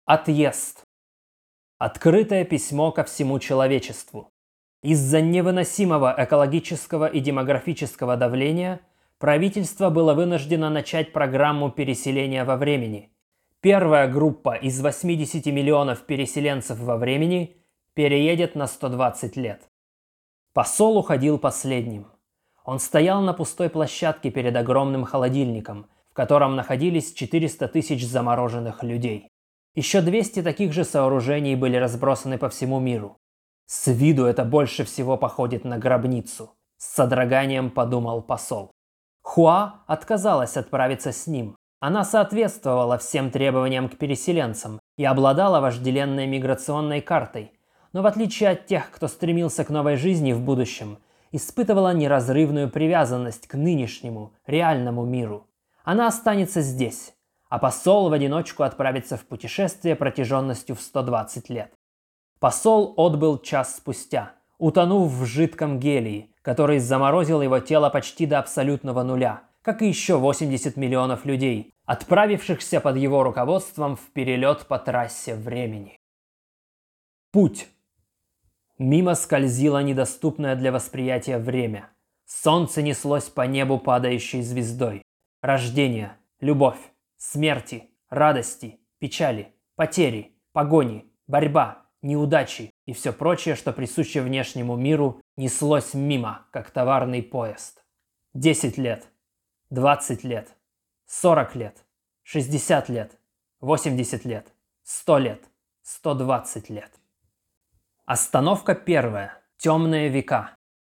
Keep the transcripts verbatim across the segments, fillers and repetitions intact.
Отъезд. Открытое письмо ко всему человечеству. Из-за невыносимого экологического и демографического давления правительство было вынуждено начать программу переселения во времени. Первая группа из восьмидесяти миллионов переселенцев во времени переедет на сто двадцать лет. Посол уходил последним. Он стоял на пустой площадке перед огромным холодильником, в котором находились четыреста тысяч замороженных людей. Еще двести таких же сооружений были разбросаны по всему миру. С виду это больше всего походит на гробницу, с содроганием подумал посол. Хуа отказалась отправиться с ним. Она соответствовала всем требованиям к переселенцам и обладала вожделенной миграционной картой, но в отличие от тех, кто стремился к новой жизни в будущем, испытывала неразрывную привязанность к нынешнему, реальному миру. Она останется здесь, а посол в одиночку отправится в путешествие протяженностью в сто двадцать лет. Посол отбыл час спустя, утонув в жидком гелии, который заморозил его тело почти до абсолютного нуля, как и еще восемьдесят миллионов людей, отправившихся под его руководством в перелет по трассе времени. Путь. Мимо скользило недоступное для восприятия время. Солнце неслось по небу падающей звездой. Рождение, любовь, смерти, радости, печали, потери, погони, борьба, неудачи и все прочее, что присуще внешнему миру, неслось мимо, как товарный поезд. Десять лет, двадцать лет, сорок лет, шестьдесят лет, восемьдесят лет, сто лет, сто двадцать лет. Остановка первая. Темные века.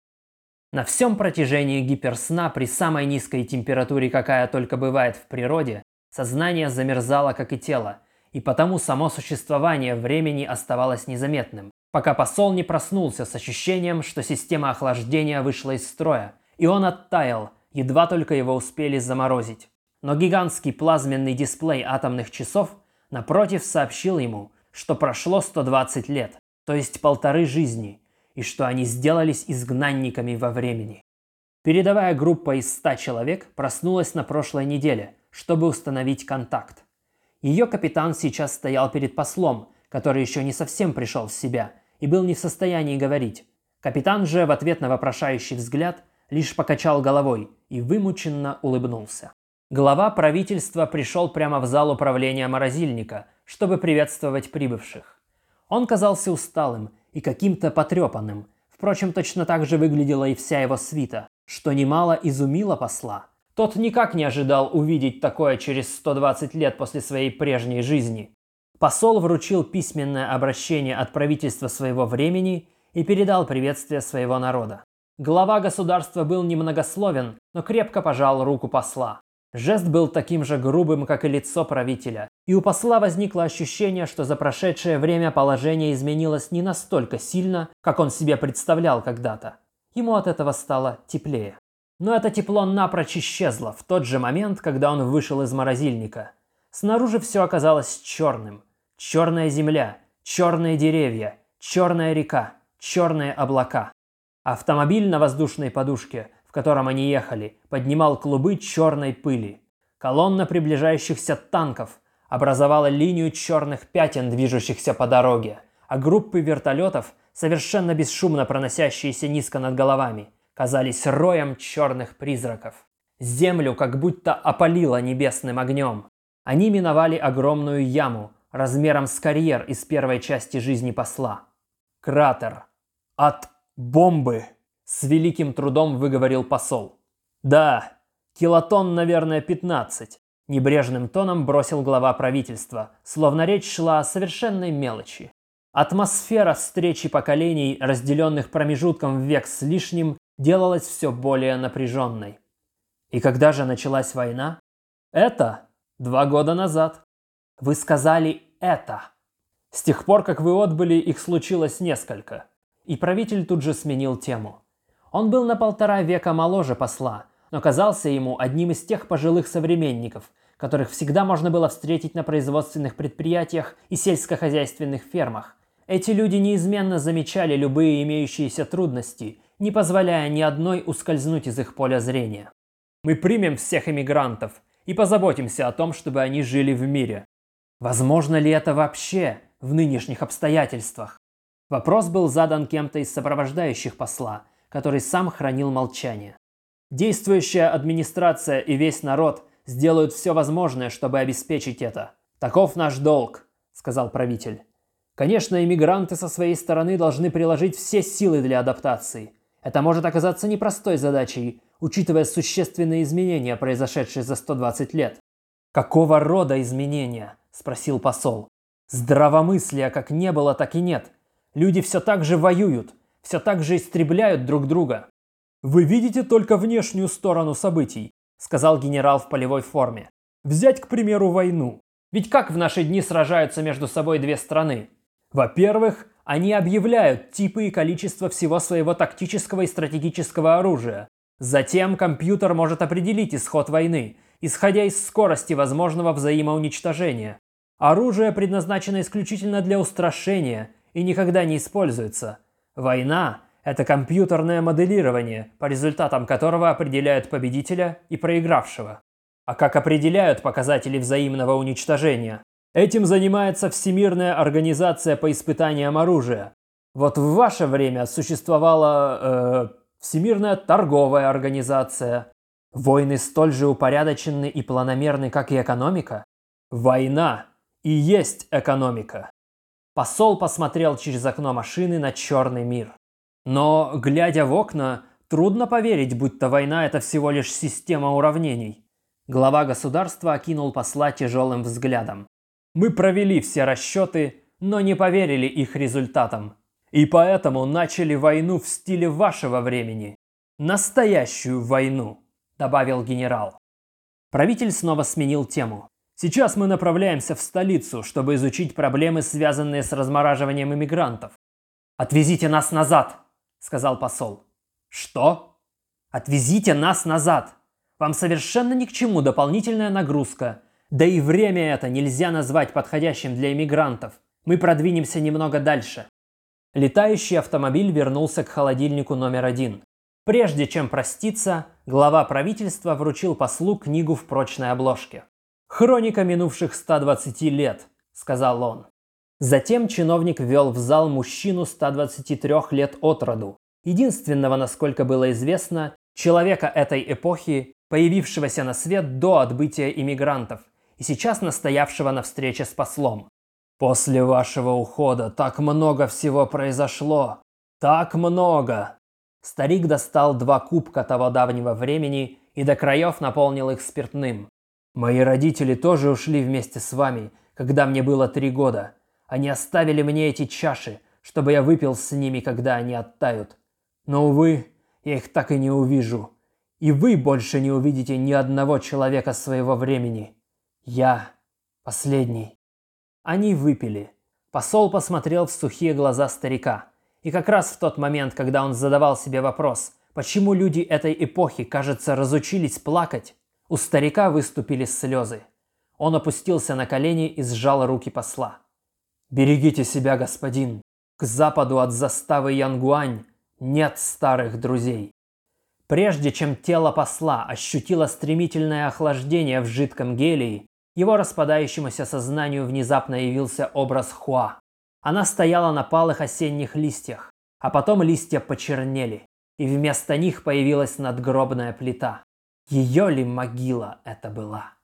На всем протяжении гиперсна при самой низкой температуре, какая только бывает в природе, сознание замерзало, как и тело, и потому само существование времени оставалось незаметным, пока посол не проснулся с ощущением, что система охлаждения вышла из строя, и он оттаял, едва только его успели заморозить. Но гигантский плазменный дисплей атомных часов напротив сообщил ему, что прошло сто двадцать лет, то есть полторы жизни, и что они сделались изгнанниками во времени. Передовая группа из ста человек проснулась на прошлой неделе, чтобы установить контакт. Ее капитан сейчас стоял перед послом, который еще не совсем пришел в себя и был не в состоянии говорить. Капитан же в ответ на вопрошающий взгляд лишь покачал головой и вымученно улыбнулся. Глава правительства пришел прямо в зал управления морозильника, чтобы приветствовать прибывших. Он казался усталым и каким-то потрепанным. Впрочем, точно так же выглядела и вся его свита, что немало изумило посла. Тот никак не ожидал увидеть такое через сто двадцать лет после своей прежней жизни. Посол вручил письменное обращение от правительства своего времени и передал приветствие своего народа. Глава государства был немногословен, но крепко пожал руку посла. Жест был таким же грубым, как и лицо правителя, и у посла возникло ощущение, что за прошедшее время положение изменилось не настолько сильно, как он себе представлял когда-то. Ему от этого стало теплее. Но это тепло напрочь исчезло в тот же момент, когда он вышел из морозильника. Снаружи все оказалось черным. Черная земля, черные деревья, черная река, черные облака. Автомобиль на воздушной подушке, в котором они ехали, поднимал клубы черной пыли. Колонна приближающихся танков образовала линию черных пятен, движущихся по дороге, а группы вертолетов, совершенно бесшумно проносящиеся низко над головами, казались роем черных призраков. Землю как будто опалило небесным огнем. Они миновали огромную яму, размером с карьер из первой части жизни посла. Кратер. От бомбы. С великим трудом выговорил посол. Да, килотонн, наверное, пятнадцать. Небрежным тоном бросил глава правительства, словно речь шла о совершенной мелочи. Атмосфера встречи поколений, разделенных промежутком в век с лишним, делалась все более напряженной. И когда же началась война? Это два года назад. Вы сказали «это». С тех пор, как вы отбыли, их случилось несколько. И правитель тут же сменил тему. Он был на полтора века моложе посла, но казался ему одним из тех пожилых современников, которых всегда можно было встретить на производственных предприятиях и сельскохозяйственных фермах. Эти люди неизменно замечали любые имеющиеся трудности, не позволяя ни одной ускользнуть из их поля зрения. Мы примем всех иммигрантов и позаботимся о том, чтобы они жили в мире. Возможно ли это вообще в нынешних обстоятельствах? Вопрос был задан кем-то из сопровождающих посла, который сам хранил молчание. Действующая администрация и весь народ сделают все возможное, чтобы обеспечить это. Таков наш долг, сказал правитель. Конечно, иммигранты со своей стороны должны приложить все силы для адаптации. Это может оказаться непростой задачей, учитывая существенные изменения, произошедшие за сто двадцать лет. «Какого рода изменения?» – спросил посол. «Здравомыслия как не было, так и нет. Люди все так же воюют, все так же истребляют друг друга». «Вы видите только внешнюю сторону событий», – сказал генерал в полевой форме. «Взять, к примеру, войну. Ведь как в наши дни сражаются между собой две страны? Во-первых, они объявляют типы и количество всего своего тактического и стратегического оружия. Затем компьютер может определить исход войны, исходя из скорости возможного взаимоуничтожения. Оружие предназначено исключительно для устрашения и никогда не используется. Война – это компьютерное моделирование, по результатам которого определяют победителя и проигравшего. А как определяют показатели взаимного уничтожения? Этим занимается Всемирная организация по испытаниям оружия. Вот в ваше время существовала э, Всемирная торговая организация. Войны столь же упорядочены и планомерны, как и экономика. Война и есть экономика. Посол посмотрел через окно машины на черный мир. Но, глядя в окна, трудно поверить, будто война – это всего лишь система уравнений. Глава государства окинул посла тяжелым взглядом. Мы провели все расчеты, но не поверили их результатам. И поэтому начали войну в стиле вашего времени. Настоящую войну, добавил генерал. Правитель снова сменил тему. Сейчас мы направляемся в столицу, чтобы изучить проблемы, связанные с размораживанием иммигрантов. «Отвезите нас назад», — сказал посол. «Что?» «Отвезите нас назад. Вам совершенно ни к чему дополнительная нагрузка. Да и время это нельзя назвать подходящим для иммигрантов. Мы продвинемся немного дальше». Летающий автомобиль вернулся к холодильнику номер один. Прежде чем проститься, глава правительства вручил послу книгу в прочной обложке. «Хроника минувших ста двадцати лет», — сказал он. Затем чиновник ввел в зал мужчину ста двадцати трёх лет от роду, единственного, насколько было известно, человека этой эпохи, появившегося на свет до отбытия иммигрантов и сейчас настоявшего на встрече с послом. «После вашего ухода так много всего произошло! Так много!» Старик достал два кубка того давнего времени и до краев наполнил их спиртным. «Мои родители тоже ушли вместе с вами, когда мне было три года. Они оставили мне эти чаши, чтобы я выпил с ними, когда они оттают. Но, увы, я их так и не увижу. И вы больше не увидите ни одного человека своего времени. Я последний». Они выпили. Посол посмотрел в сухие глаза старика. И как раз в тот момент, когда он задавал себе вопрос, почему люди этой эпохи, кажется, разучились плакать, у старика выступили слезы. Он опустился на колени и сжал руки посла. «Берегите себя, господин. К западу от заставы Янгуань нет старых друзей». Прежде чем тело посла ощутило стремительное охлаждение в жидком гелии, его распадающемуся сознанию внезапно явился образ Хуа. Она стояла на палых осенних листьях, а потом листья почернели, и вместо них появилась надгробная плита. Ее ли могила это была?